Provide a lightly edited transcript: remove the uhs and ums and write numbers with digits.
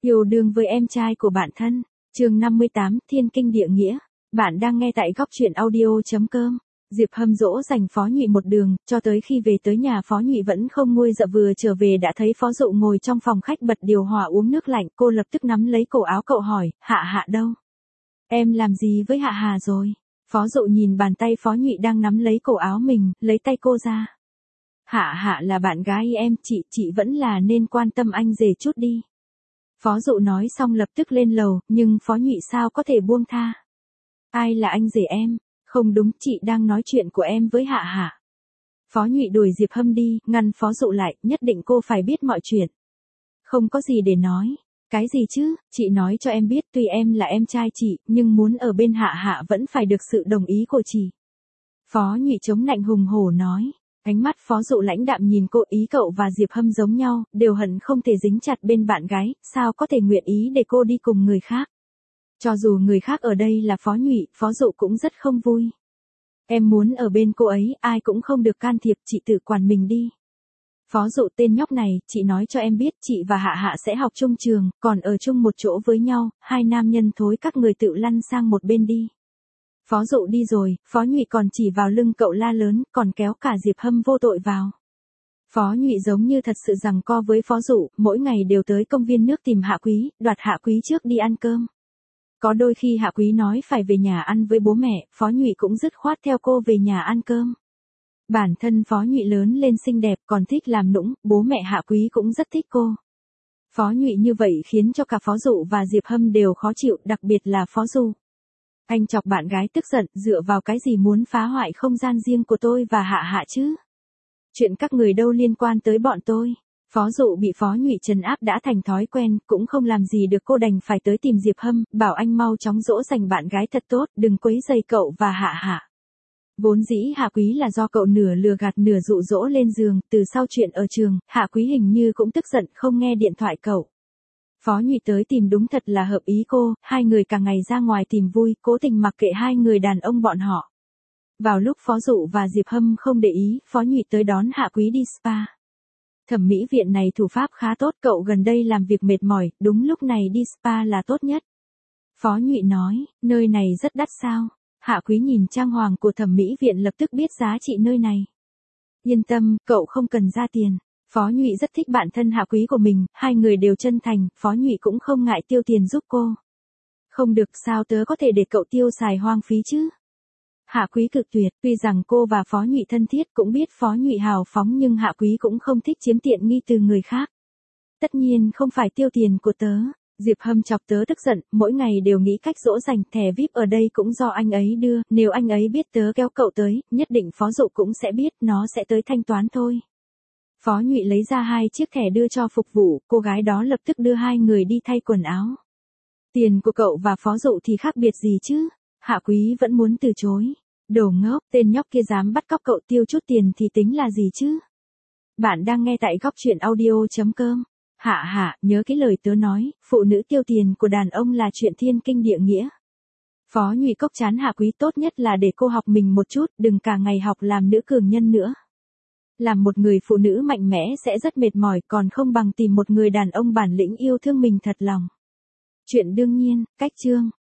Yêu đương với em trai của bạn thân. Chương 58, Thiên kinh địa nghĩa. Bạn đang nghe tại góc truyện audio.com. Diệp Hâm dỗ dành Phó Nhụy một đường, cho tới khi về tới nhà Phó Nhụy vẫn không nguôi dạ, vừa trở về đã thấy Phó Dụ ngồi trong phòng khách bật điều hòa uống nước lạnh. Cô lập tức nắm lấy cổ áo cậu hỏi, Hạ Hạ đâu? Em làm gì với Hạ Hà rồi? Phó Dụ nhìn bàn tay Phó Nhụy đang nắm lấy cổ áo mình, lấy tay cô ra. Hạ Hạ là bạn gái em, chị vẫn là nên quan tâm anh rể chút đi. Phó Dụ nói xong lập tức lên lầu, nhưng Phó Nhụy sao có thể buông tha. Ai là anh rể em? Không đúng, chị đang nói chuyện của em với Hạ Hạ. Phó Nhụy đuổi Diệp Hâm đi, ngăn Phó Dụ lại, nhất định cô phải biết mọi chuyện. Không có gì để nói. Cái gì chứ, chị nói cho em biết tuy em là em trai chị, nhưng muốn ở bên Hạ Hạ vẫn phải được sự đồng ý của chị. Phó Nhụy chống nạnh hùng hổ nói. Ánh mắt Phó Dụ lãnh đạm nhìn cô, ý cậu và Diệp Hâm giống nhau, đều hận không thể dính chặt bên bạn gái, sao có thể nguyện ý để cô đi cùng người khác. Cho dù người khác ở đây là Phó Nhụy, Phó Dụ cũng rất không vui. Em muốn ở bên cô ấy, ai cũng không được can thiệp, chị tự quản mình đi. Phó Dụ, tên nhóc này, chị nói cho em biết, chị và Hạ Hạ sẽ học chung trường, còn ở chung một chỗ với nhau, hai nam nhân thối các người tự lăn sang một bên đi. Phó Dụ đi rồi, Phó Nhụy còn chỉ vào lưng cậu la lớn, còn kéo cả Diệp Hâm vô tội vào. Phó Nhụy giống như thật sự giằng co với Phó Dụ, mỗi ngày đều tới công viên nước tìm Hạ Quý, đoạt Hạ Quý trước đi ăn cơm. Có đôi khi Hạ Quý nói phải về nhà ăn với bố mẹ, Phó Nhụy cũng dứt khoát theo cô về nhà ăn cơm. Bản thân Phó Nhụy lớn lên xinh đẹp còn thích làm nũng, bố mẹ Hạ Quý cũng rất thích cô. Phó Nhụy như vậy khiến cho cả Phó Dụ và Diệp Hâm đều khó chịu, đặc biệt là Phó Dụ. Anh chọc bạn gái tức giận, dựa vào cái gì muốn phá hoại không gian riêng của tôi và Hạ Hạ chứ? Chuyện các người đâu liên quan tới bọn tôi. Phó Dụ bị Phó Nhụy trấn áp đã thành thói quen, cũng không làm gì được, cô đành phải tới tìm Diệp Hâm, bảo anh mau chóng dỗ dành bạn gái thật tốt, đừng quấy rầy cậu và Hạ Hạ. Vốn dĩ Hạ Quý là do cậu nửa lừa gạt nửa dụ dỗ lên giường, từ sau chuyện ở trường, Hạ Quý hình như cũng tức giận không nghe điện thoại cậu. Phó Nhụy tới tìm đúng thật là hợp ý cô, hai người cả ngày ra ngoài tìm vui, cố tình mặc kệ hai người đàn ông bọn họ. Vào lúc Phó Dụ và Diệp Hâm không để ý, Phó Nhụy tới đón Hạ Quý đi spa. Thẩm mỹ viện này thủ pháp khá tốt, cậu gần đây làm việc mệt mỏi, đúng lúc này đi spa là tốt nhất. Phó Nhụy nói, nơi này rất đắt sao? Hạ Quý nhìn trang hoàng của thẩm mỹ viện lập tức biết giá trị nơi này. Yên tâm, cậu không cần ra tiền. Phó Nhụy rất thích bạn thân Hạ Quý của mình, hai người đều chân thành, Phó Nhụy cũng không ngại tiêu tiền giúp cô. Không được, sao tớ có thể để cậu tiêu xài hoang phí chứ? Hạ Quý cực tuyệt, tuy rằng cô và Phó Nhụy thân thiết, cũng biết Phó Nhụy hào phóng, nhưng Hạ Quý cũng không thích chiếm tiện nghi từ người khác. Tất nhiên không phải tiêu tiền của tớ. Diệp Hâm chọc tớ tức giận, mỗi ngày đều nghĩ cách dỗ dành, thẻ VIP ở đây cũng do anh ấy đưa, nếu anh ấy biết tớ kéo cậu tới, nhất định Phó Dụ cũng sẽ biết, nó sẽ tới thanh toán thôi. Phó Nhụy lấy ra 2 chiếc thẻ đưa cho phục vụ, cô gái đó lập tức đưa hai người đi thay quần áo. Tiền của cậu và Phó Dụ thì khác biệt gì chứ? Hạ Quý vẫn muốn từ chối. Đồ ngốc, tên nhóc kia dám bắt cóc cậu, tiêu chút tiền thì tính là gì chứ? Bạn đang nghe tại góc truyện audio.com. Hạ Hạ, nhớ cái lời tớ nói, phụ nữ tiêu tiền của đàn ông là chuyện thiên kinh địa nghĩa. Phó Nhụy cốc chán Hạ Quý, tốt nhất là để cô học mình một chút, đừng cả ngày học làm nữ cường nhân nữa. Làm một người phụ nữ mạnh mẽ sẽ rất mệt mỏi, còn không bằng tìm một người đàn ông bản lĩnh yêu thương mình thật lòng. Chuyện đương nhiên, cách chương.